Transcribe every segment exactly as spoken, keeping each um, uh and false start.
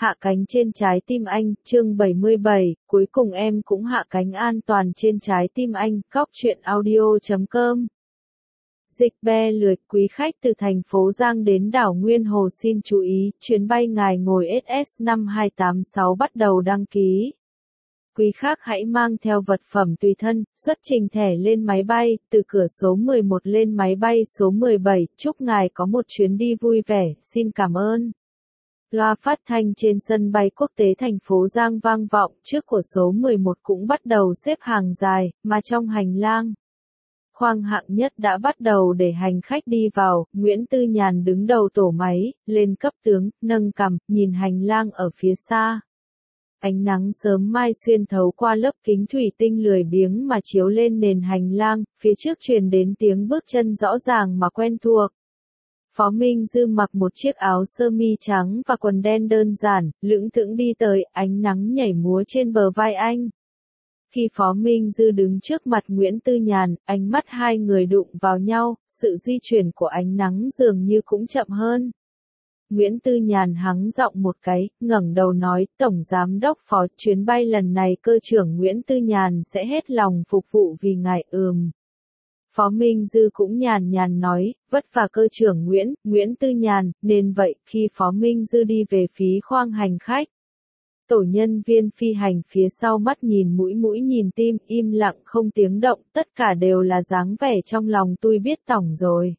Hạ cánh trên trái tim anh, chương bảy mươi bảy, cuối cùng em cũng hạ cánh an toàn trên trái tim anh, góc truyện audio chấm com. Dịch be lười, quý khách từ thành phố Giang đến đảo Nguyên Hồ xin chú ý, chuyến bay ngài ngồi ét ét năm hai tám sáu bắt đầu đăng ký. Quý khách hãy mang theo vật phẩm tùy thân, xuất trình thẻ lên máy bay, từ cửa số mười một lên máy bay số mười bảy, chúc ngài có một chuyến đi vui vẻ, xin cảm ơn. Loa phát thanh trên sân bay quốc tế thành phố Giang vang vọng, trước của số mười một cũng bắt đầu xếp hàng dài, mà trong hành lang. Khoang hạng nhất đã bắt đầu để hành khách đi vào, Nguyễn Tư Nhàn đứng đầu tổ máy, lên cấp tướng, nâng cằm, nhìn hành lang ở phía xa. Ánh nắng sớm mai xuyên thấu qua lớp kính thủy tinh lười biếng mà chiếu lên nền hành lang, phía trước truyền đến tiếng bước chân rõ ràng mà quen thuộc. Phó Minh Dư mặc một chiếc áo sơ mi trắng và quần đen đơn giản, lững thững đi tới, ánh nắng nhảy múa trên bờ vai anh. Khi Phó Minh Dư đứng trước mặt Nguyễn Tư Nhàn, ánh mắt hai người đụng vào nhau, sự di chuyển của ánh nắng dường như cũng chậm hơn. Nguyễn Tư Nhàn hắng giọng một cái, ngẩng đầu nói, Tổng Giám đốc Phó, chuyến bay lần này cơ trưởng Nguyễn Tư Nhàn sẽ hết lòng phục vụ vì ngài. Ừm. Phó Minh Dư cũng nhàn nhàn nói, vất vả cơ trưởng Nguyễn, Nguyễn Tư Nhàn, nên vậy, khi Phó Minh Dư đi về phía khoang hành khách. Tổ nhân viên phi hành phía sau mắt nhìn mũi mũi nhìn tim, im lặng không tiếng động, tất cả đều là dáng vẻ trong lòng tôi biết tổng rồi.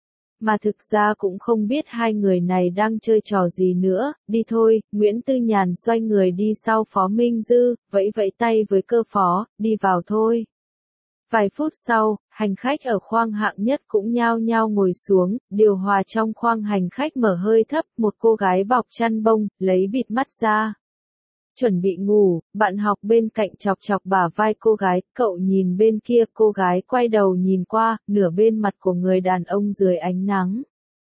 Mà thực ra cũng không biết hai người này đang chơi trò gì nữa, đi thôi, Nguyễn Tư Nhàn xoay người đi sau Phó Minh Dư, vẫy vẫy tay với cơ phó, đi vào thôi. Vài phút sau, hành khách ở khoang hạng nhất cũng nhao nhao ngồi xuống, điều hòa trong khoang hành khách mở hơi thấp, một cô gái bọc chăn bông, lấy bịt mắt ra. Chuẩn bị ngủ, bạn học bên cạnh chọc chọc bả vai cô gái, cậu nhìn bên kia, cô gái quay đầu nhìn qua, nửa bên mặt của người đàn ông dưới ánh nắng.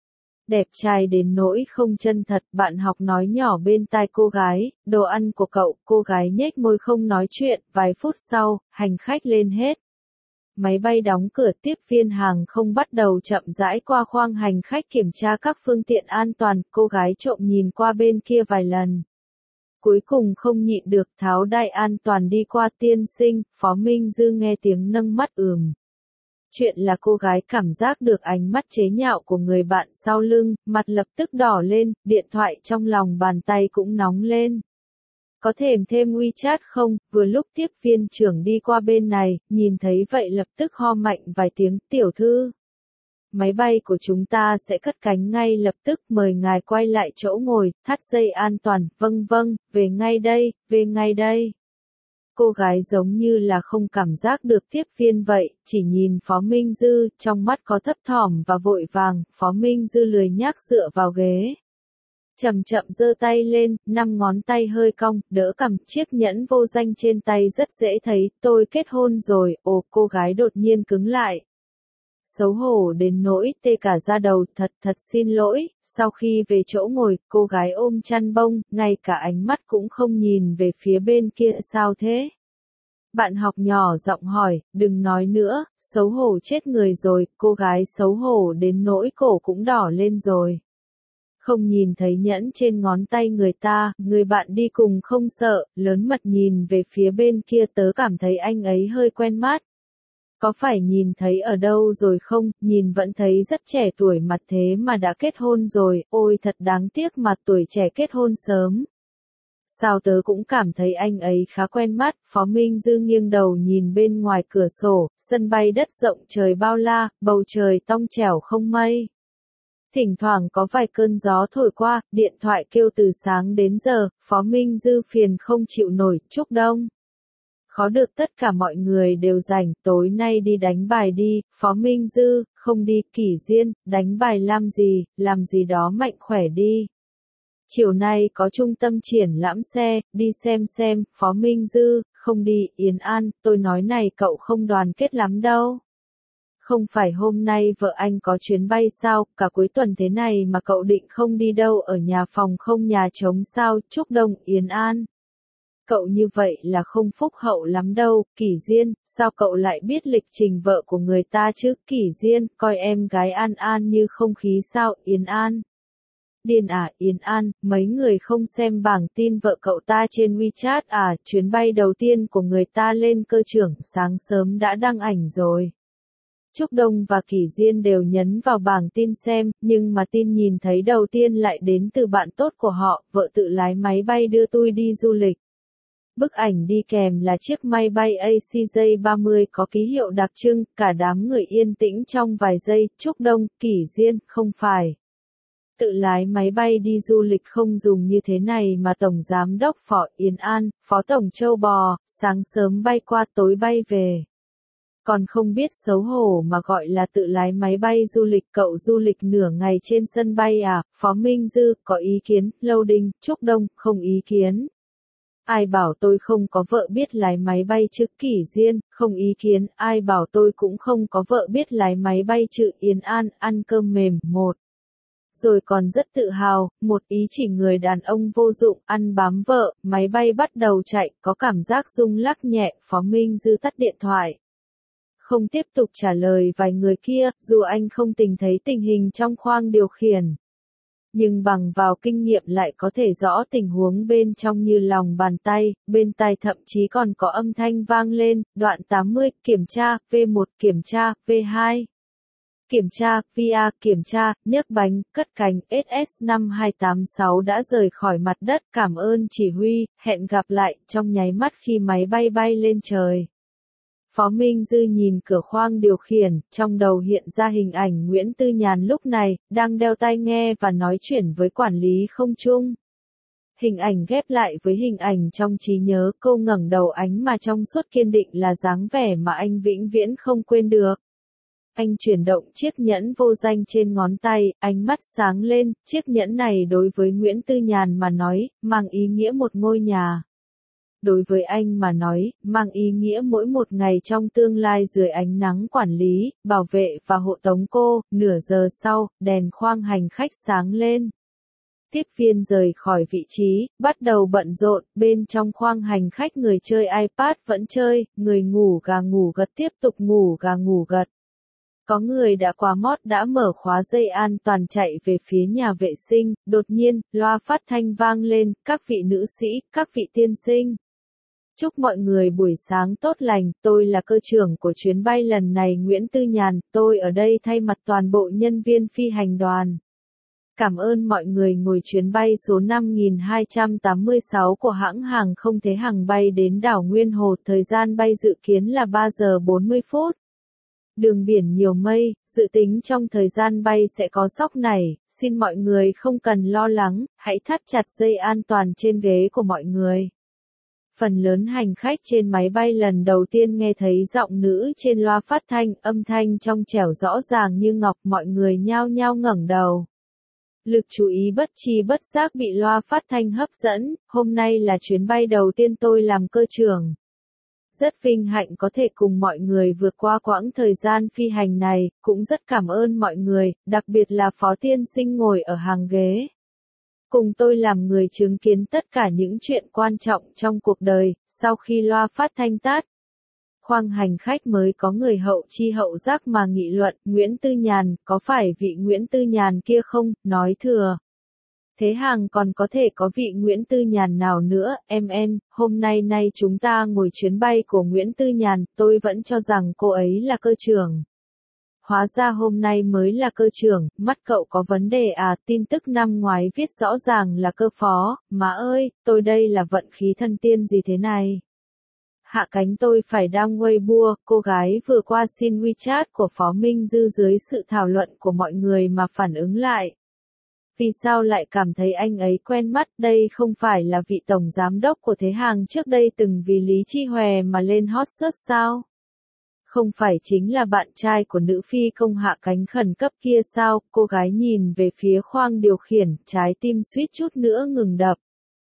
Đẹp trai đến nỗi không chân thật, bạn học nói nhỏ bên tai cô gái, đồ ăn của cậu, cô gái nhếch môi không nói chuyện, vài phút sau, hành khách lên hết. Máy bay đóng cửa, tiếp viên hàng không bắt đầu chậm rãi qua khoang hành khách kiểm tra các phương tiện an toàn, cô gái trộm nhìn qua bên kia vài lần. Cuối cùng không nhịn được tháo đai an toàn đi qua. Tiên sinh, Phó Minh Dư nghe tiếng nâng mắt ừm. Chuyện là cô gái cảm giác được ánh mắt chế nhạo của người bạn sau lưng, mặt lập tức đỏ lên, điện thoại trong lòng bàn tay cũng nóng lên. Có thèm thêm WeChat không? Vừa lúc tiếp viên trưởng đi qua bên này, nhìn thấy vậy lập tức ho mạnh vài tiếng, tiểu thư. Máy bay của chúng ta sẽ cất cánh ngay lập tức, mời ngài quay lại chỗ ngồi, thắt dây an toàn, vâng vâng, về ngay đây, về ngay đây. Cô gái giống như là không cảm giác được tiếp viên vậy, chỉ nhìn Phó Minh Dư, trong mắt có thấp thỏm và vội vàng, Phó Minh Dư lười nhác dựa vào ghế. Chậm chậm giơ tay lên, năm ngón tay hơi cong, đỡ cầm, chiếc nhẫn vô danh trên tay rất dễ thấy, tôi kết hôn rồi, ồ, cô gái đột nhiên cứng lại. Xấu hổ đến nỗi tê cả da đầu, thật thật xin lỗi, sau khi về chỗ ngồi, cô gái ôm chăn bông, ngay cả ánh mắt cũng không nhìn về phía bên kia, sao thế? Bạn học nhỏ giọng hỏi, đừng nói nữa, xấu hổ chết người rồi, cô gái xấu hổ đến nỗi cổ cũng đỏ lên rồi. Không nhìn thấy nhẫn trên ngón tay người ta, người bạn đi cùng không sợ, lớn mật nhìn về phía bên kia, tớ cảm thấy anh ấy hơi quen mắt. Có phải nhìn thấy ở đâu rồi không, nhìn vẫn thấy rất trẻ tuổi mặt thế mà đã kết hôn rồi, ôi thật đáng tiếc mà tuổi trẻ kết hôn sớm. Sao tớ cũng cảm thấy anh ấy khá quen mắt, Phó Minh Dư nghiêng đầu nhìn bên ngoài cửa sổ, sân bay đất rộng trời bao la, bầu trời tong trẻo không mây. Thỉnh thoảng có vài cơn gió thổi qua, điện thoại kêu từ sáng đến giờ, Phó Minh Dư phiền không chịu nổi, chúc đông. Khó được tất cả mọi người đều rảnh, tối nay đi đánh bài đi, Phó Minh Dư, không đi, Kỷ Diên, đánh bài làm gì, làm gì đó mạnh khỏe đi. Chiều nay có trung tâm triển lãm xe, đi xem xem, Phó Minh Dư, không đi, Yến An, tôi nói này cậu không đoàn kết lắm đâu. Không phải hôm nay vợ anh có chuyến bay sao, cả cuối tuần thế này mà cậu định không đi đâu, ở nhà phòng không nhà trống sao, chúc đông, Yến An. Cậu như vậy là không phúc hậu lắm đâu, Kỷ Diên, sao cậu lại biết lịch trình vợ của người ta chứ, Kỷ Diên, coi em gái An An như không khí sao, Yến An. Điên à, Yến An, mấy người không xem bảng tin vợ cậu ta trên WeChat à, chuyến bay đầu tiên của người ta lên cơ trưởng sáng sớm đã đăng ảnh rồi. Trúc Đông và Kỷ Diên đều nhấn vào bảng tin xem, nhưng mà tin nhìn thấy đầu tiên lại đến từ bạn tốt của họ, vợ tự lái máy bay đưa tôi đi du lịch. Bức ảnh đi kèm là chiếc máy bay A C J ba mươi có ký hiệu đặc trưng, cả đám người yên tĩnh trong vài giây, Trúc Đông, Kỷ Diên, không phải. Tự lái máy bay đi du lịch không dùng như thế này mà Tổng Giám đốc Phó Yến An, Phó Tổng Châu Bò, sáng sớm bay qua tối bay về. Còn không biết xấu hổ mà gọi là tự lái máy bay du lịch, cậu du lịch nửa ngày trên sân bay à, Phó Minh Dư, có ý kiến, Loading, Trúc Đông, không ý kiến. Ai bảo tôi không có vợ biết lái máy bay chứ, Kỷ Diên, không ý kiến, ai bảo tôi cũng không có vợ biết lái máy bay chứ, Yến An, ăn cơm mềm, một. Rồi còn rất tự hào, một ý chỉ người đàn ông vô dụng, ăn bám vợ, máy bay bắt đầu chạy, có cảm giác rung lắc nhẹ, Phó Minh Dư tắt điện thoại. Không tiếp tục trả lời vài người kia, dù anh không tình thấy tình hình trong khoang điều khiển. Nhưng bằng vào kinh nghiệm lại có thể rõ tình huống bên trong như lòng bàn tay, bên tai thậm chí còn có âm thanh vang lên, đoạn tám mươi, kiểm tra, V một, kiểm tra, V hai. Kiểm tra, vê a, kiểm tra, nhấc bánh, cất cánh, S S năm hai tám sáu đã rời khỏi mặt đất, cảm ơn chỉ huy, hẹn gặp lại, trong nháy mắt khi máy bay bay lên trời. Phó Minh Dư nhìn cửa khoang điều khiển, trong đầu hiện ra hình ảnh Nguyễn Tư Nhàn lúc này, đang đeo tai nghe và nói chuyện với quản lý không trung. Hình ảnh ghép lại với hình ảnh trong trí nhớ, cô ngẩng đầu ánh mà trong suốt kiên định là dáng vẻ mà anh vĩnh viễn không quên được. Anh chuyển động chiếc nhẫn vô danh trên ngón tay, ánh mắt sáng lên, chiếc nhẫn này đối với Nguyễn Tư Nhàn mà nói, mang ý nghĩa một ngôi nhà. Đối với anh mà nói, mang ý nghĩa mỗi một ngày trong tương lai dưới ánh nắng quản lý, bảo vệ và hộ tống cô. Nửa giờ sau, đèn khoang hành khách sáng lên. Tiếp viên rời khỏi vị trí, bắt đầu bận rộn, bên trong khoang hành khách người chơi iPad vẫn chơi, người ngủ gà ngủ gật tiếp tục ngủ gà ngủ gật. Có người đã qua mót đã mở khóa dây an toàn chạy về phía nhà vệ sinh, đột nhiên, loa phát thanh vang lên, các vị nữ sĩ, các vị tiên sinh. Chúc mọi người buổi sáng tốt lành, tôi là cơ trưởng của chuyến bay lần này Nguyễn Tư Nhàn, tôi ở đây thay mặt toàn bộ nhân viên phi hành đoàn. Cảm ơn mọi người ngồi chuyến bay số năm nghìn hai trăm tám mươi sáu của hãng hàng không Thế Hàng bay đến đảo Nguyên Hồ, thời gian bay dự kiến là ba giờ bốn mươi phút. Đường biển nhiều mây, dự tính trong thời gian bay sẽ có sóc nảy, xin mọi người không cần lo lắng, hãy thắt chặt dây an toàn trên ghế của mọi người. Phần lớn hành khách trên máy bay lần đầu tiên nghe thấy giọng nữ trên loa phát thanh, âm thanh trong trẻo rõ ràng như ngọc, mọi người nhao nhao ngẩng đầu. Lực chú ý bất tri bất giác bị loa phát thanh hấp dẫn, hôm nay là chuyến bay đầu tiên tôi làm cơ trưởng. Rất vinh hạnh có thể cùng mọi người vượt qua quãng thời gian phi hành này, cũng rất cảm ơn mọi người, đặc biệt là Phó Tiên Sinh ngồi ở hàng ghế. Cùng tôi làm người chứng kiến tất cả những chuyện quan trọng trong cuộc đời, sau khi loa phát thanh tắt. Khoang hành khách mới có người hậu chi hậu giác mà nghị luận, Nguyễn Tư Nhàn, có phải vị Nguyễn Tư Nhàn kia không, nói thừa. Thế Hàng còn có thể có vị Nguyễn Tư Nhàn nào nữa, em en, hôm nay nay chúng ta ngồi chuyến bay của Nguyễn Tư Nhàn, tôi vẫn cho rằng cô ấy là cơ trưởng. Hóa ra hôm nay mới là cơ trưởng, mắt cậu có vấn đề à, tin tức năm ngoái viết rõ ràng là cơ phó, má ơi, tôi đây là vận khí thân tiên gì thế này. Hạ cánh tôi phải đăng Weibo, cô gái vừa qua xin WeChat của Phó Minh Dư dưới sự thảo luận của mọi người mà phản ứng lại. Vì sao lại cảm thấy anh ấy quen mắt, đây không phải là vị tổng giám đốc của Thế Hàng trước đây từng vì Lý Chi Hòe mà lên hot search sao? Không phải chính là bạn trai của nữ phi công hạ cánh khẩn cấp kia sao? Cô gái nhìn về phía khoang điều khiển, trái tim suýt chút nữa ngừng đập.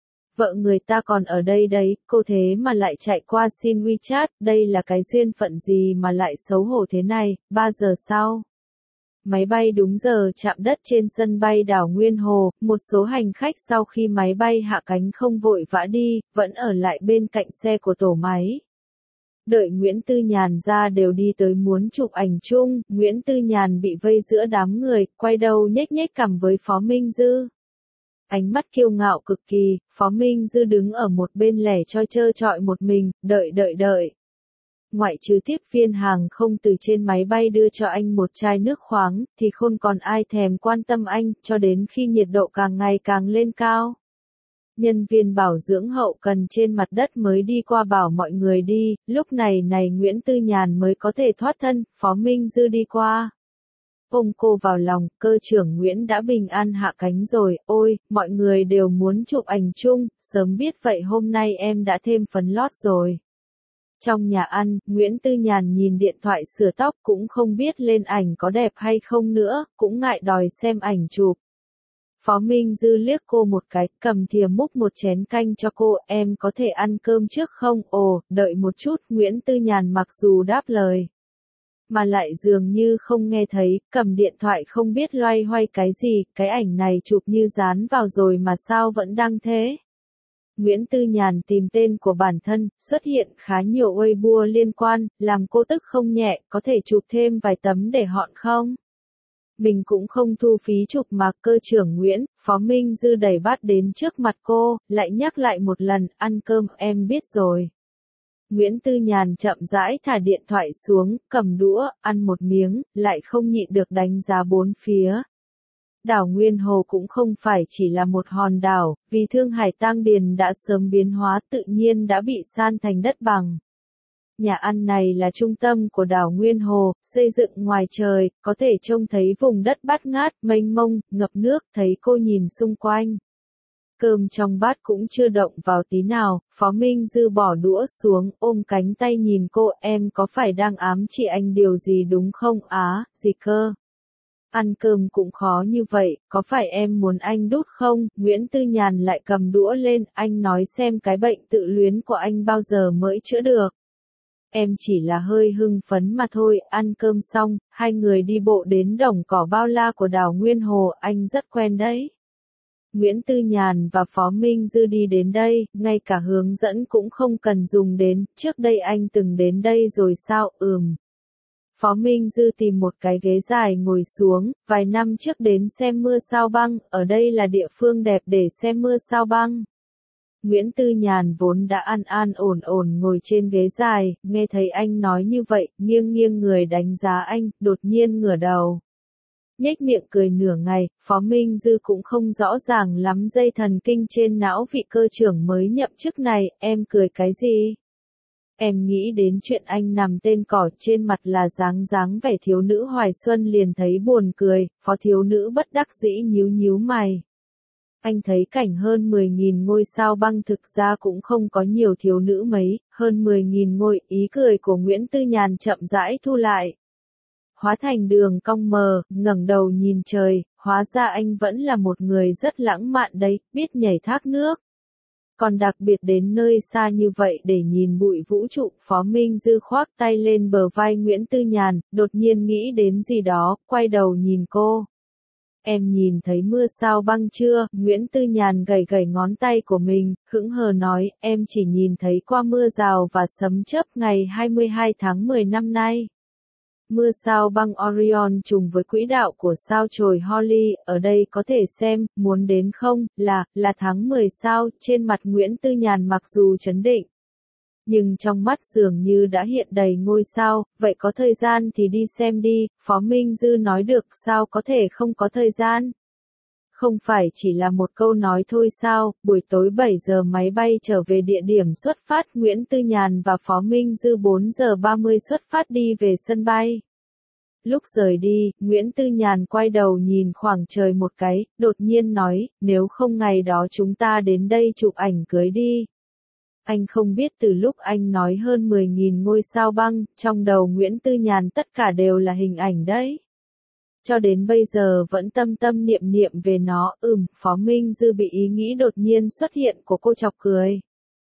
Vợ người ta còn ở đây đấy, cô thế mà lại chạy qua xin WeChat, đây là cái duyên phận gì mà lại xấu hổ thế này, ba giờ sau. Máy bay đúng giờ chạm đất trên sân bay đảo Nguyên Hồ, một số hành khách sau khi máy bay hạ cánh không vội vã đi, vẫn ở lại bên cạnh xe của tổ máy. Đợi Nguyễn Tư Nhàn ra đều đi tới muốn chụp ảnh chung, Nguyễn Tư Nhàn bị vây giữa đám người, quay đầu nhếch nhếch cằm với Phó Minh Dư. Ánh mắt kiêu ngạo cực kỳ, Phó Minh Dư đứng ở một bên lẻ choi trơ trọi một mình, đợi đợi đợi. Ngoại trừ tiếp viên hàng không từ trên máy bay đưa cho anh một chai nước khoáng, thì không còn ai thèm quan tâm anh, cho đến khi nhiệt độ càng ngày càng lên cao. Nhân viên bảo dưỡng hậu cần trên mặt đất mới đi qua bảo mọi người đi, lúc này này Nguyễn Tư Nhàn mới có thể thoát thân, Phó Minh Dư đi qua. Ôm cô vào lòng, cơ trưởng Nguyễn đã bình an hạ cánh rồi, ôi, mọi người đều muốn chụp ảnh chung, sớm biết vậy hôm nay em đã thêm phấn lót rồi. Trong nhà ăn, Nguyễn Tư Nhàn nhìn điện thoại sửa tóc cũng không biết lên ảnh có đẹp hay không nữa, cũng ngại đòi xem ảnh chụp. Phó Minh Dư liếc cô một cái, cầm thìa múc một chén canh cho cô, em có thể ăn cơm trước không? Ồ, đợi một chút, Nguyễn Tư Nhàn mặc dù đáp lời. Mà lại dường như không nghe thấy, cầm điện thoại không biết loay hoay cái gì, cái ảnh này chụp như dán vào rồi mà sao vẫn đăng thế? Nguyễn Tư Nhàn tìm tên của bản thân, xuất hiện khá nhiều Weibo liên quan, làm cô tức không nhẹ, có thể chụp thêm vài tấm để họ không? Mình cũng không thu phí chụp mà, cơ trưởng Nguyễn, Phó Minh Dư đẩy bát đến trước mặt cô, lại nhắc lại một lần, ăn cơm, em biết rồi. Nguyễn Tư Nhàn chậm rãi thả điện thoại xuống, cầm đũa, ăn một miếng, lại không nhịn được đánh giá bốn phía. Đảo Nguyên Hồ cũng không phải chỉ là một hòn đảo, vì Thương Hải Tang Điền đã sớm biến hóa tự nhiên đã bị san thành đất bằng. Nhà ăn này là trung tâm của đảo Nguyên Hồ, xây dựng ngoài trời, có thể trông thấy vùng đất bát ngát, mênh mông, ngập nước, thấy cô nhìn xung quanh. Cơm trong bát cũng chưa động vào tí nào, Phó Minh Dư bỏ đũa xuống, ôm cánh tay nhìn cô, em có phải đang ám chỉ anh điều gì đúng không? Á, gì cơ? Ăn cơm cũng khó như vậy, có phải em muốn anh đút không? Nguyễn Tư Nhàn lại cầm đũa lên, anh nói xem cái bệnh tự luyến của anh bao giờ mới chữa được. Em chỉ là hơi hưng phấn mà thôi, ăn cơm xong, hai người đi bộ đến đồng cỏ bao la của đảo Nguyên Hồ, anh rất quen đấy. Nguyễn Tư Nhàn và Phó Minh Dư đi đến đây, ngay cả hướng dẫn cũng không cần dùng đến, trước đây anh từng đến đây rồi sao? Ừm. Phó Minh Dư tìm một cái ghế dài ngồi xuống, vài năm trước đến xem mưa sao băng, ở đây là địa phương đẹp để xem mưa sao băng. Nguyễn Tư Nhàn vốn đã an an ổn ổn ngồi trên ghế dài, nghe thấy anh nói như vậy, nghiêng nghiêng người đánh giá anh, đột nhiên ngửa đầu. Nhếch miệng cười nửa ngày, Phó Minh Dư cũng không rõ ràng lắm dây thần kinh trên não vị cơ trưởng mới nhậm chức này, em cười cái gì? Em nghĩ đến chuyện anh nằm tên cỏ trên mặt là dáng dáng vẻ thiếu nữ hoài xuân liền thấy buồn cười, Phó thiếu nữ bất đắc dĩ nhíu nhíu mày. Anh thấy cảnh hơn mười nghìn ngôi sao băng thực ra cũng không có nhiều thiếu nữ mấy, hơn mười nghìn ngôi, ý cười của Nguyễn Tư Nhàn chậm rãi thu lại. Hóa thành đường cong mờ, ngẩng đầu nhìn trời, hóa ra anh vẫn là một người rất lãng mạn đấy, biết nhảy thác nước. Còn đặc biệt đến nơi xa như vậy để nhìn bụi vũ trụ, Phó Minh Dư khoác tay lên bờ vai Nguyễn Tư Nhàn, đột nhiên nghĩ đến gì đó, quay đầu nhìn cô. Em nhìn thấy mưa sao băng chưa? Nguyễn Tư Nhàn gầy gầy ngón tay của mình, hững hờ nói, em chỉ nhìn thấy qua mưa rào và sấm chớp ngày hai mươi hai tháng mười năm nay. Mưa sao băng Orion trùng với quỹ đạo của sao chổi Holly, ở đây có thể xem, muốn đến không, là, là tháng mười sao, trên mặt Nguyễn Tư Nhàn mặc dù trấn định. Nhưng trong mắt dường như đã hiện đầy ngôi sao, vậy có thời gian thì đi xem đi, Phó Minh Dư nói được sao có thể không có thời gian. Không phải chỉ là một câu nói thôi sao, buổi tối bảy giờ máy bay trở về địa điểm xuất phát, Nguyễn Tư Nhàn và Phó Minh Dư bốn giờ ba mươi xuất phát đi về sân bay. Lúc rời đi, Nguyễn Tư Nhàn quay đầu nhìn khoảng trời một cái, đột nhiên nói, nếu không ngày đó chúng ta đến đây chụp ảnh cưới đi. Anh không biết từ lúc anh nói hơn mười nghìn ngôi sao băng, trong đầu Nguyễn Tư Nhàn tất cả đều là hình ảnh đấy. Cho đến bây giờ vẫn tâm tâm niệm niệm về nó, ừm, Phó Minh Dư bị ý nghĩ đột nhiên xuất hiện của cô chọc cười.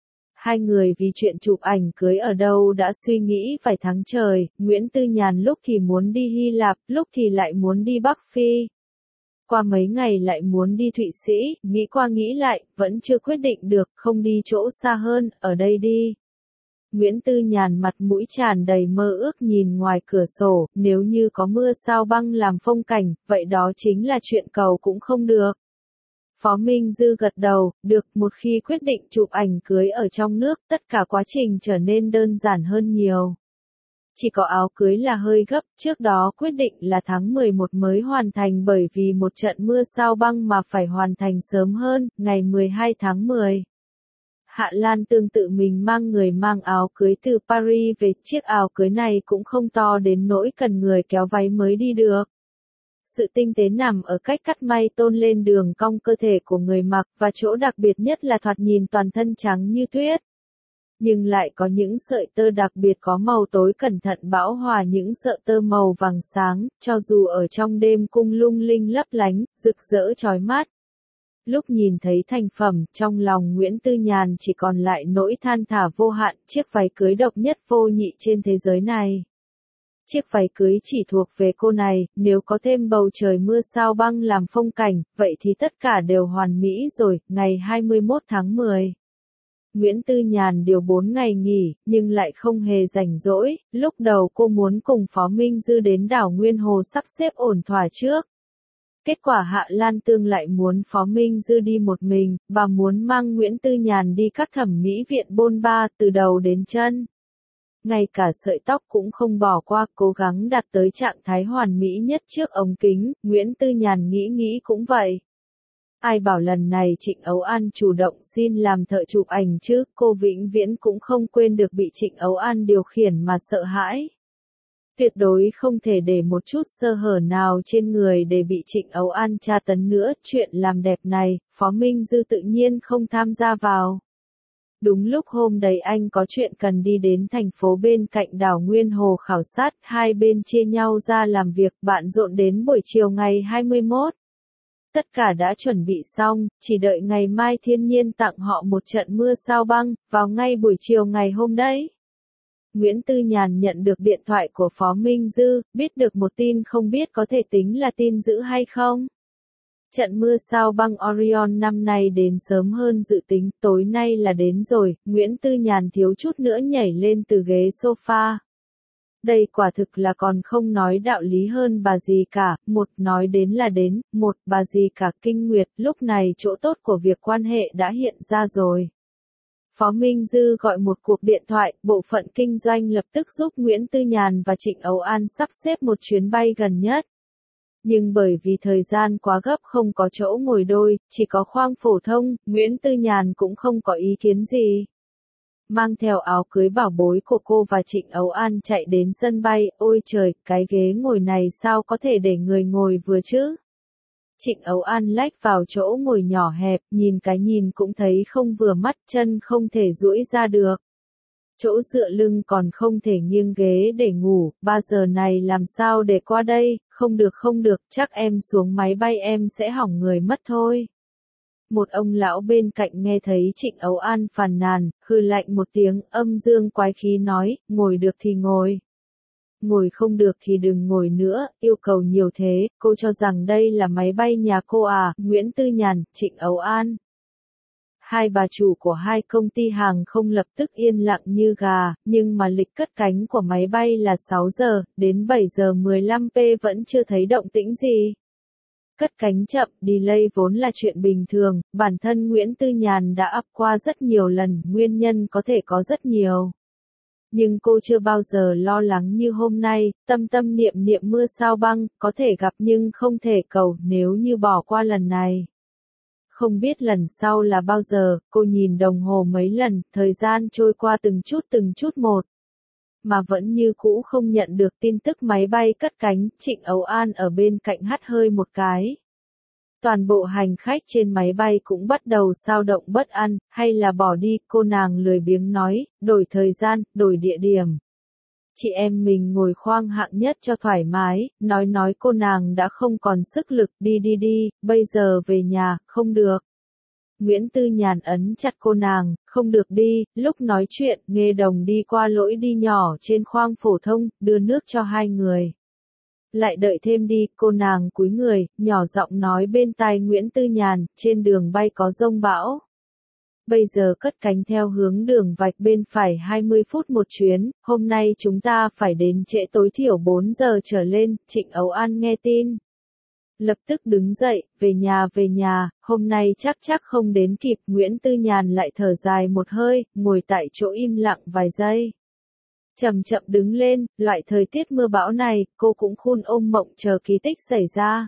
Hai người vì chuyện chụp ảnh cưới ở đâu đã suy nghĩ vài tháng trời, Nguyễn Tư Nhàn lúc thì muốn đi Hy Lạp, lúc thì lại muốn đi Bắc Phi. Qua mấy ngày lại muốn đi Thụy Sĩ, nghĩ qua nghĩ lại, vẫn chưa quyết định được, không đi chỗ xa hơn, ở đây đi. Nguyễn Tư Nhàn mặt mũi tràn đầy mơ ước nhìn ngoài cửa sổ, nếu như có mưa sao băng làm phong cảnh, vậy đó chính là chuyện cầu cũng không được. Phó Minh Dư gật đầu, được, một khi quyết định chụp ảnh cưới ở trong nước, tất cả quá trình trở nên đơn giản hơn nhiều. Chỉ có áo cưới là hơi gấp, trước đó quyết định là tháng mười một mới hoàn thành bởi vì một trận mưa sao băng mà phải hoàn thành sớm hơn, ngày mười hai tháng mười. Hạ Lan Tương tự mình mang người mang áo cưới từ Paris về, chiếc áo cưới này cũng không to đến nỗi cần người kéo váy mới đi được. Sự tinh tế nằm ở cách cắt may tôn lên đường cong cơ thể của người mặc, và chỗ đặc biệt nhất là thoạt nhìn toàn thân trắng như tuyết. Nhưng lại có những sợi tơ đặc biệt có màu tối cẩn thận bão hòa những sợi tơ màu vàng sáng, cho dù ở trong đêm cung lung linh lấp lánh, rực rỡ chói mắt. Lúc nhìn thấy thành phẩm, trong lòng Nguyễn Tư Nhàn chỉ còn lại nỗi than thở vô hạn, chiếc váy cưới độc nhất vô nhị trên thế giới này. Chiếc váy cưới chỉ thuộc về cô này, nếu có thêm bầu trời mưa sao băng làm phong cảnh, vậy thì tất cả đều hoàn mỹ rồi. Ngày hai mươi mốt tháng mười. Nguyễn Tư Nhàn điều bốn ngày nghỉ, nhưng lại không hề rảnh rỗi, lúc đầu cô muốn cùng Phó Minh Dư đến đảo Nguyên Hồ sắp xếp ổn thỏa trước. Kết quả Hạ Lan Tương lại muốn Phó Minh Dư đi một mình, bà muốn mang Nguyễn Tư Nhàn đi các thẩm mỹ viện bôn ba từ đầu đến chân. Ngay cả sợi tóc cũng không bỏ qua, cố gắng đạt tới trạng thái hoàn mỹ nhất trước ống kính, Nguyễn Tư Nhàn nghĩ nghĩ cũng vậy. Ai bảo lần này Trịnh Ấu An chủ động xin làm thợ chụp ảnh chứ, cô vĩnh viễn cũng không quên được bị Trịnh Ấu An điều khiển mà sợ hãi. Tuyệt đối không thể để một chút sơ hở nào trên người để bị Trịnh Ấu An tra tấn nữa, chuyện làm đẹp này, Phó Minh Dư tự nhiên không tham gia vào. Đúng lúc hôm đấy anh có chuyện cần đi đến thành phố bên cạnh đảo Nguyên Hồ khảo sát, hai bên chia nhau ra làm việc, bận rộn đến buổi chiều ngày hai mươi mốt. Tất cả đã chuẩn bị xong, chỉ đợi ngày mai thiên nhiên tặng họ một trận mưa sao băng, vào ngay buổi chiều ngày hôm đấy. Nguyễn Tư Nhàn nhận được điện thoại của Phó Minh Dư, biết được một tin không biết có thể tính là tin dữ hay không. Trận mưa sao băng Orion năm nay đến sớm hơn dự tính, tối nay là đến rồi, Nguyễn Tư Nhàn thiếu chút nữa nhảy lên từ ghế sofa. Đây quả thực là còn không nói đạo lý hơn bà gì cả, một nói đến là đến, một bà gì cả kinh nguyệt, lúc này chỗ tốt của việc quan hệ đã hiện ra rồi. Phó Minh Dư gọi một cuộc điện thoại, bộ phận kinh doanh lập tức giúp Nguyễn Tư Nhàn và Trịnh Ấu An sắp xếp một chuyến bay gần nhất. Nhưng bởi vì thời gian quá gấp không có chỗ ngồi đôi, chỉ có khoang phổ thông, Nguyễn Tư Nhàn cũng không có ý kiến gì. Mang theo áo cưới bảo bối của cô và Trịnh Ấu An chạy đến sân bay, ôi trời, cái ghế ngồi này sao có thể để người ngồi vừa chứ? Trịnh Ấu An lách vào chỗ ngồi nhỏ hẹp, nhìn cái nhìn cũng thấy không vừa mắt, chân không thể duỗi ra được. Chỗ dựa lưng còn không thể nghiêng ghế để ngủ, ba giờ này làm sao để qua đây, không được không được, chắc em xuống máy bay em sẽ hỏng người mất thôi. Một ông lão bên cạnh nghe thấy Trịnh Ấu An phàn nàn, hừ lạnh một tiếng, âm dương quái khí nói, ngồi được thì ngồi. Ngồi không được thì đừng ngồi nữa, yêu cầu nhiều thế, cô cho rằng đây là máy bay nhà cô à, Nguyễn Tư Nhàn, Trịnh Ấu An. Hai bà chủ của hai công ty hàng không lập tức yên lặng như gà, nhưng mà lịch cất cánh của máy bay là sáu giờ, đến bảy giờ mười lăm phút vẫn chưa thấy động tĩnh gì. Cất cánh chậm, delay vốn là chuyện bình thường, bản thân Nguyễn Tư Nhàn đã ắp qua rất nhiều lần, nguyên nhân có thể có rất nhiều. Nhưng cô chưa bao giờ lo lắng như hôm nay, tâm tâm niệm niệm mưa sao băng, có thể gặp nhưng không thể cầu, nếu như bỏ qua lần này. Không biết lần sau là bao giờ, cô nhìn đồng hồ mấy lần, thời gian trôi qua từng chút từng chút một. Mà vẫn như cũ không nhận được tin tức máy bay cất cánh, Trịnh Ấu An ở bên cạnh hắt hơi một cái. Toàn bộ hành khách trên máy bay cũng bắt đầu xao động bất an, hay là bỏ đi, cô nàng lười biếng nói, đổi thời gian, đổi địa điểm. Chị em mình ngồi khoang hạng nhất cho thoải mái, nói nói cô nàng đã không còn sức lực, đi đi đi, bây giờ về nhà, không được. Nguyễn Tư Nhàn ấn chặt cô nàng, không được đi, lúc nói chuyện, Nghê Đồng đi qua lối đi nhỏ trên khoang phổ thông, đưa nước cho hai người. Lại đợi thêm đi, cô nàng cúi người, nhỏ giọng nói bên tai Nguyễn Tư Nhàn, trên đường bay có dông bão. Bây giờ cất cánh theo hướng đường vạch bên phải hai mươi phút một chuyến, hôm nay chúng ta phải đến trễ tối thiểu bốn giờ trở lên, Trịnh Ấu An nghe tin. Lập tức đứng dậy, về nhà về nhà, hôm nay chắc chắc không đến kịp. Nguyễn Tư Nhàn lại thở dài một hơi, ngồi tại chỗ im lặng vài giây. Chậm chậm đứng lên, loại thời tiết mưa bão này, cô cũng khôn ôm mộng chờ kỳ tích xảy ra.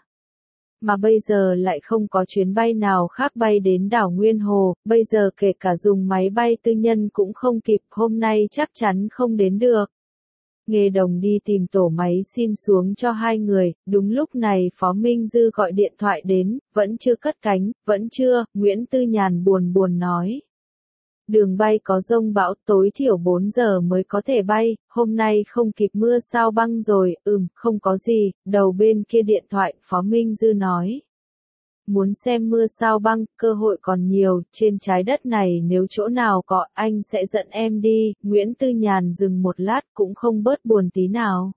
Mà bây giờ lại không có chuyến bay nào khác bay đến đảo Nguyên Hồ, bây giờ kể cả dùng máy bay tư nhân cũng không kịp, hôm nay chắc chắn không đến được. Nghề Đồng đi tìm tổ máy xin xuống cho hai người, đúng lúc này Phó Minh Dư gọi điện thoại đến, vẫn chưa cất cánh, vẫn chưa, Nguyễn Tư Nhàn buồn buồn nói. Đường bay có dông bão, tối thiểu bốn giờ mới có thể bay, hôm nay không kịp mưa sao băng rồi, ừm, không có gì, đầu bên kia điện thoại, Phó Minh Dư nói. Muốn xem mưa sao băng, cơ hội còn nhiều, trên trái đất này nếu chỗ nào có, anh sẽ dẫn em đi. Nguyễn Tư Nhàn dừng một lát cũng không bớt buồn tí nào.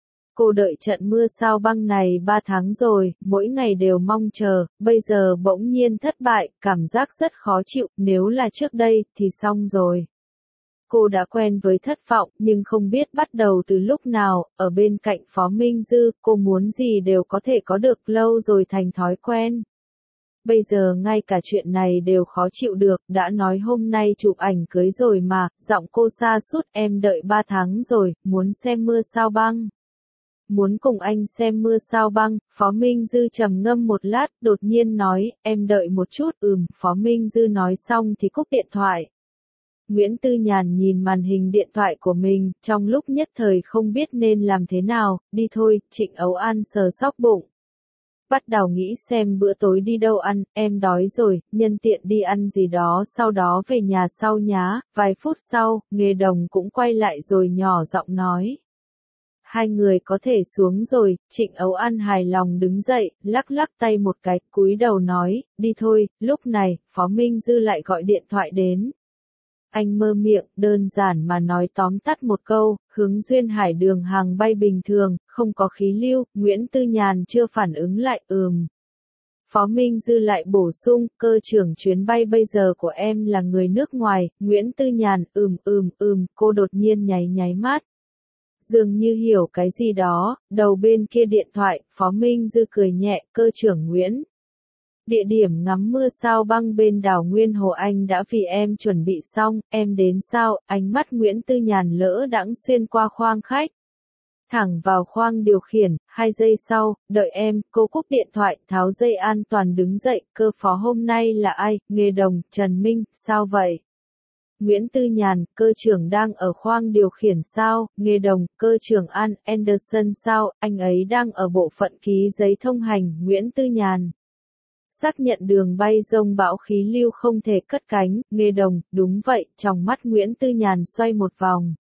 Cô đợi trận mưa sao băng này ba tháng rồi, mỗi ngày đều mong chờ, bây giờ bỗng nhiên thất bại, cảm giác rất khó chịu, nếu là trước đây, thì xong rồi. Cô đã quen với thất vọng, nhưng không biết bắt đầu từ lúc nào, ở bên cạnh Phó Minh Dư, cô muốn gì đều có thể có được, lâu rồi thành thói quen. Bây giờ ngay cả chuyện này đều khó chịu được, đã nói hôm nay chụp ảnh cưới rồi mà, giọng cô sa sút, em đợi ba tháng rồi, muốn xem mưa sao băng. Muốn cùng anh xem mưa sao băng, Phó Minh Dư trầm ngâm một lát, đột nhiên nói, em đợi một chút, ừm, Phó Minh Dư nói xong thì cúp điện thoại. Nguyễn Tư Nhàn nhìn màn hình điện thoại của mình, trong lúc nhất thời không biết nên làm thế nào, đi thôi, Trịnh Ấu An sờ sóc bụng. Bắt đầu nghĩ xem bữa tối đi đâu ăn, em đói rồi, nhân tiện đi ăn gì đó sau đó về nhà sau nhá. Vài phút sau, Nghề Đồng cũng quay lại rồi nhỏ giọng nói. Hai người có thể xuống rồi, Trịnh Ấu An hài lòng đứng dậy, lắc lắc tay một cái, cúi đầu nói, đi thôi. Lúc này, Phó Minh Dư lại gọi điện thoại đến. Anh mơ miệng, đơn giản mà nói tóm tắt một câu, hướng Duyên Hải đường hàng bay bình thường, không có khí lưu. Nguyễn Tư Nhàn chưa phản ứng lại, ừm. Phó Minh Dư lại bổ sung, cơ trưởng chuyến bay bây giờ của em là người nước ngoài. Nguyễn Tư Nhàn, ừm ừm ừm, cô đột nhiên nháy nháy mắt. Dường như hiểu cái gì đó, đầu bên kia điện thoại, Phó Minh Dư cười nhẹ, cơ trưởng Nguyễn. Địa điểm ngắm mưa sao băng bên đảo Nguyên Hồ anh đã vì em chuẩn bị xong, em đến sao? Ánh mắt Nguyễn Tư Nhàn lỡ đãng xuyên qua khoang khách. Thẳng vào khoang điều khiển, hai giây sau, đợi em, cô cúp điện thoại, tháo dây an toàn đứng dậy, cơ phó hôm nay là ai? Nghề Đồng, Trần Minh, sao vậy? Nguyễn Tư Nhàn, cơ trưởng đang ở khoang điều khiển sao? Nghề Đồng, cơ trưởng An Anderson sao? Anh ấy đang ở bộ phận ký giấy thông hành. Nguyễn Tư Nhàn. Xác nhận đường bay dông bão khí lưu không thể cất cánh. Nghề Đồng, đúng vậy, trong mắt Nguyễn Tư Nhàn xoay một vòng.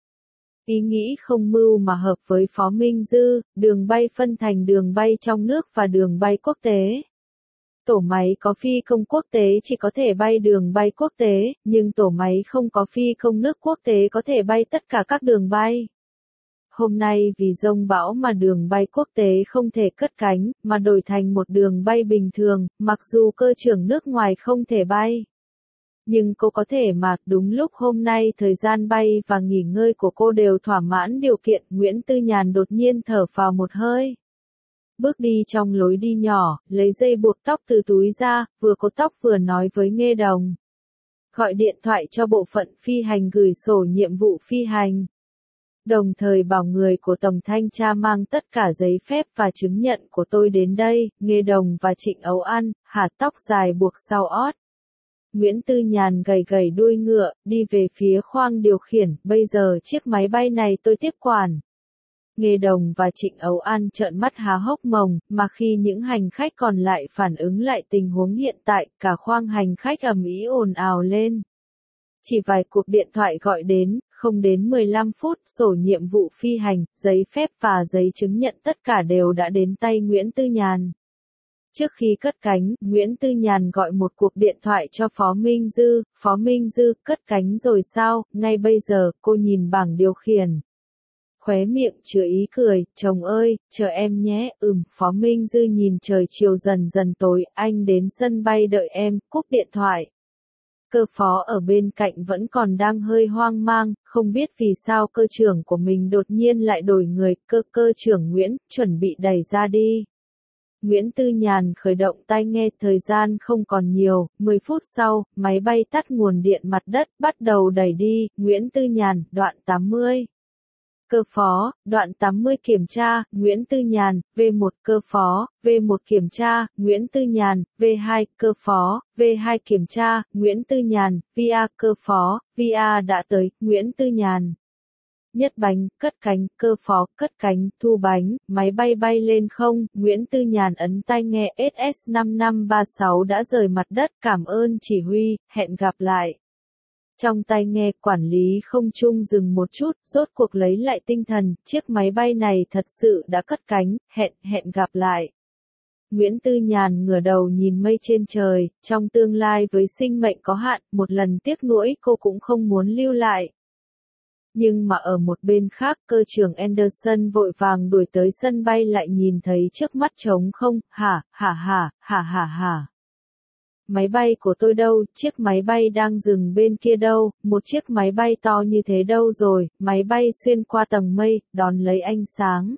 Ý nghĩ không mưu mà hợp với Phó Minh Dư, đường bay phân thành đường bay trong nước và đường bay quốc tế. Tổ máy có phi công quốc tế chỉ có thể bay đường bay quốc tế, nhưng tổ máy không có phi công nước quốc tế có thể bay tất cả các đường bay. Hôm nay vì dông bão mà đường bay quốc tế không thể cất cánh, mà đổi thành một đường bay bình thường, mặc dù cơ trưởng nước ngoài không thể bay. Nhưng cô có thể mà, đúng lúc hôm nay thời gian bay và nghỉ ngơi của cô đều thỏa mãn điều kiện. Nguyễn Tư Nhàn đột nhiên thở phào một hơi. Bước đi trong lối đi nhỏ, lấy dây buộc tóc từ túi ra, vừa cột tóc vừa nói với Nghê Đồng. Gọi điện thoại cho bộ phận phi hành gửi sổ nhiệm vụ phi hành. Đồng thời bảo người của Tổng Thanh tra mang tất cả giấy phép và chứng nhận của tôi đến đây. Nghê Đồng và Trịnh Ấu An, hạt tóc dài buộc sau ót. Nguyễn Tư Nhàn gầy gầy đuôi ngựa, đi về phía khoang điều khiển, bây giờ chiếc máy bay này tôi tiếp quản. Nghê Đồng và Trịnh Ấu An trợn mắt há hốc mồm, mà khi những hành khách còn lại phản ứng lại tình huống hiện tại, cả khoang hành khách ầm ĩ ồn ào lên. Chỉ vài cuộc điện thoại gọi đến, không đến mười lăm phút, sổ nhiệm vụ phi hành, giấy phép và giấy chứng nhận tất cả đều đã đến tay Nguyễn Tư Nhàn. Trước khi cất cánh, Nguyễn Tư Nhàn gọi một cuộc điện thoại cho Phó Minh Dư. Phó Minh Dư, cất cánh rồi sao? Ngay bây giờ, cô nhìn bảng điều khiển. Khóe miệng chứa ý cười, chồng ơi, chờ em nhé. Ừm, Phó Minh Dư nhìn trời chiều dần dần tối, anh đến sân bay đợi em, cúp điện thoại. Cơ phó ở bên cạnh vẫn còn đang hơi hoang mang, không biết vì sao cơ trưởng của mình đột nhiên lại đổi người. Cơ cơ trưởng Nguyễn, chuẩn bị đẩy ra đi. Nguyễn Tư Nhàn khởi động tai nghe, thời gian không còn nhiều, mười phút sau, máy bay tắt nguồn điện mặt đất, bắt đầu đẩy đi, Nguyễn Tư Nhàn, đoạn tám mươi. Cơ phó, đoạn tám mươi kiểm tra, Nguyễn Tư Nhàn, V một cơ phó, V một kiểm tra, Nguyễn Tư Nhàn, V hai cơ phó, V hai kiểm tra, Nguyễn Tư Nhàn, vê a cơ phó, vê a đã tới, Nguyễn Tư Nhàn. Nhất bánh, cất cánh, cơ phó, cất cánh, thu bánh, máy bay bay lên không, Nguyễn Tư Nhàn ấn tai nghe ét ét năm năm ba sáu đã rời mặt đất, cảm ơn chỉ huy, hẹn gặp lại. Trong tai nghe, quản lý không trung dừng một chút, rốt cuộc lấy lại tinh thần, chiếc máy bay này thật sự đã cất cánh, hẹn, hẹn gặp lại. Nguyễn Tư Nhàn ngửa đầu nhìn mây trên trời, trong tương lai với sinh mệnh có hạn, một lần tiếc nuối cô cũng không muốn lưu lại. Nhưng mà ở một bên khác, cơ trưởng Anderson vội vàng đuổi tới sân bay lại nhìn thấy trước mắt trống không, hả, hả hả, hả hả hả. Máy bay của tôi đâu, chiếc máy bay đang dừng bên kia đâu, một chiếc máy bay to như thế đâu rồi, máy bay xuyên qua tầng mây, đón lấy ánh sáng.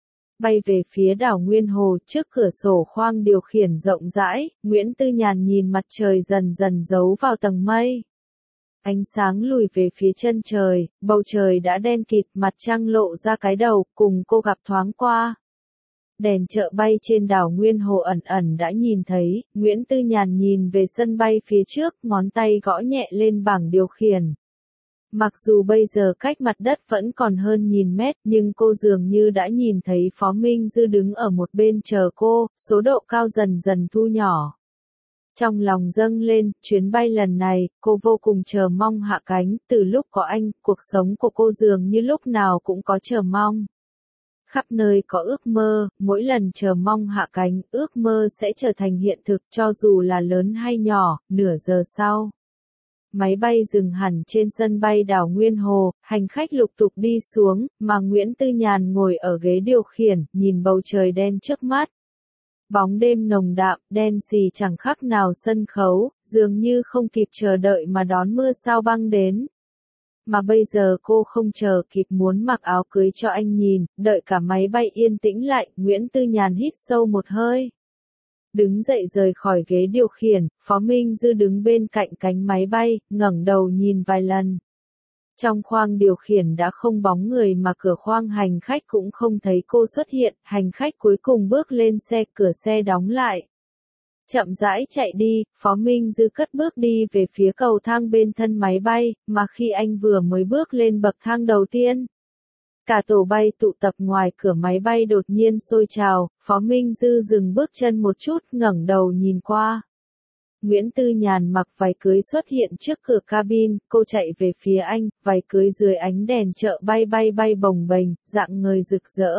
Bay về phía đảo Nguyên Hồ, trước cửa sổ khoang điều khiển rộng rãi, Nguyễn Tư Nhàn nhìn mặt trời dần dần giấu vào tầng mây. Ánh sáng lùi về phía chân trời, bầu trời đã đen kịt, mặt trăng lộ ra cái đầu, cùng cô gặp thoáng qua. Đèn chợ bay trên đảo Nguyên Hồ ẩn ẩn đã nhìn thấy, Nguyễn Tư Nhàn nhìn về sân bay phía trước, ngón tay gõ nhẹ lên bảng điều khiển. Mặc dù bây giờ cách mặt đất vẫn còn hơn nghìn mét, nhưng cô dường như đã nhìn thấy Phó Minh Dư đứng ở một bên chờ cô, số độ cao dần dần thu nhỏ. Trong lòng dâng lên, chuyến bay lần này, cô vô cùng chờ mong hạ cánh, từ lúc có anh, cuộc sống của cô dường như lúc nào cũng có chờ mong. Khắp nơi có ước mơ, mỗi lần chờ mong hạ cánh, ước mơ sẽ trở thành hiện thực cho dù là lớn hay nhỏ, nửa giờ sau. Máy bay dừng hẳn trên sân bay đảo Nguyên Hồ, hành khách lục tục đi xuống, mà Nguyễn Tư Nhàn ngồi ở ghế điều khiển, nhìn bầu trời đen trước mắt. Bóng đêm nồng đạm, đen xì chẳng khác nào sân khấu, dường như không kịp chờ đợi mà đón mưa sao băng đến. Mà bây giờ cô không chờ kịp muốn mặc áo cưới cho anh nhìn, đợi cả máy bay yên tĩnh lại, Nguyễn Tư Nhàn hít sâu một hơi. Đứng dậy rời khỏi ghế điều khiển, Phó Minh Dư đứng bên cạnh cánh máy bay, ngẩng đầu nhìn vài lần. Trong khoang điều khiển đã không bóng người mà cửa khoang hành khách cũng không thấy cô xuất hiện, hành khách cuối cùng bước lên xe, cửa xe đóng lại. Chậm rãi chạy đi, Phó Minh Dư cất bước đi về phía cầu thang bên thân máy bay, mà khi anh vừa mới bước lên bậc thang đầu tiên. Cả tổ bay tụ tập ngoài cửa máy bay đột nhiên sôi trào, Phó Minh Dư dừng bước chân một chút, ngẩng đầu nhìn qua. Nguyễn Tư Nhàn mặc váy cưới xuất hiện trước cửa cabin, cô chạy về phía anh, váy cưới dưới ánh đèn chợ bay bay bay bồng bềnh, dạng người rực rỡ.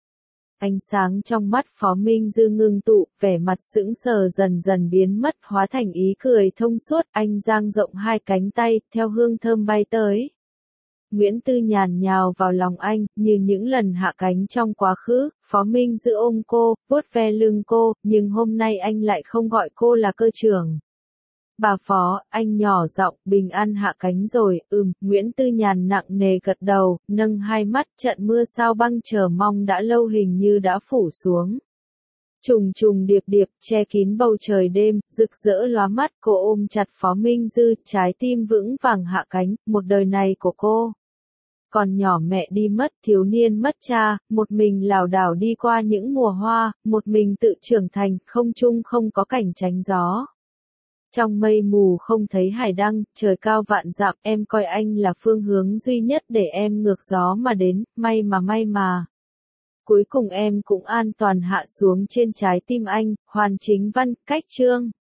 Ánh sáng trong mắt Phó Minh Dư ngưng tụ, vẻ mặt sững sờ dần dần biến mất hóa thành ý cười thông suốt, anh dang rộng hai cánh tay, theo hương thơm bay tới. Nguyễn Tư Nhàn nhào vào lòng anh, như những lần hạ cánh trong quá khứ, Phó Minh Dư ôm cô, vuốt ve lưng cô, nhưng hôm nay anh lại không gọi cô là cơ trưởng. Bà Phó, anh nhỏ giọng, bình an hạ cánh rồi, ừm, Nguyễn Tư Nhàn nặng nề gật đầu, nâng hai mắt, trận mưa sao băng chờ mong đã lâu hình như đã phủ xuống. Trùng trùng điệp điệp, che kín bầu trời đêm, rực rỡ lóa mắt, cô ôm chặt Phó Minh Dư, trái tim vững vàng hạ cánh, một đời này của cô. Còn nhỏ mẹ đi mất, thiếu niên mất cha, một mình lảo đảo đi qua những mùa hoa, một mình tự trưởng thành, không trung không có cảnh tránh gió. Trong mây mù không thấy hải đăng, trời cao vạn dặm, em coi anh là phương hướng duy nhất để em ngược gió mà đến, may mà may mà. Cuối cùng em cũng an toàn hạ xuống trên trái tim anh, Hoàn Chính Văn, cách chương.